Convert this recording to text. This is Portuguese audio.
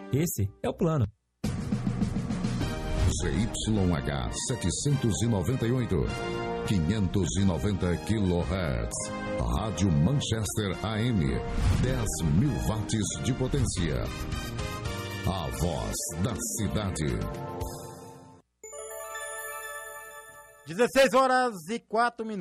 Esse é o plano. ZYH 798, 590 kHz. Rádio Manchester AM, 10.000 watts de potência. A voz da cidade. 16 horas e 4 minutos.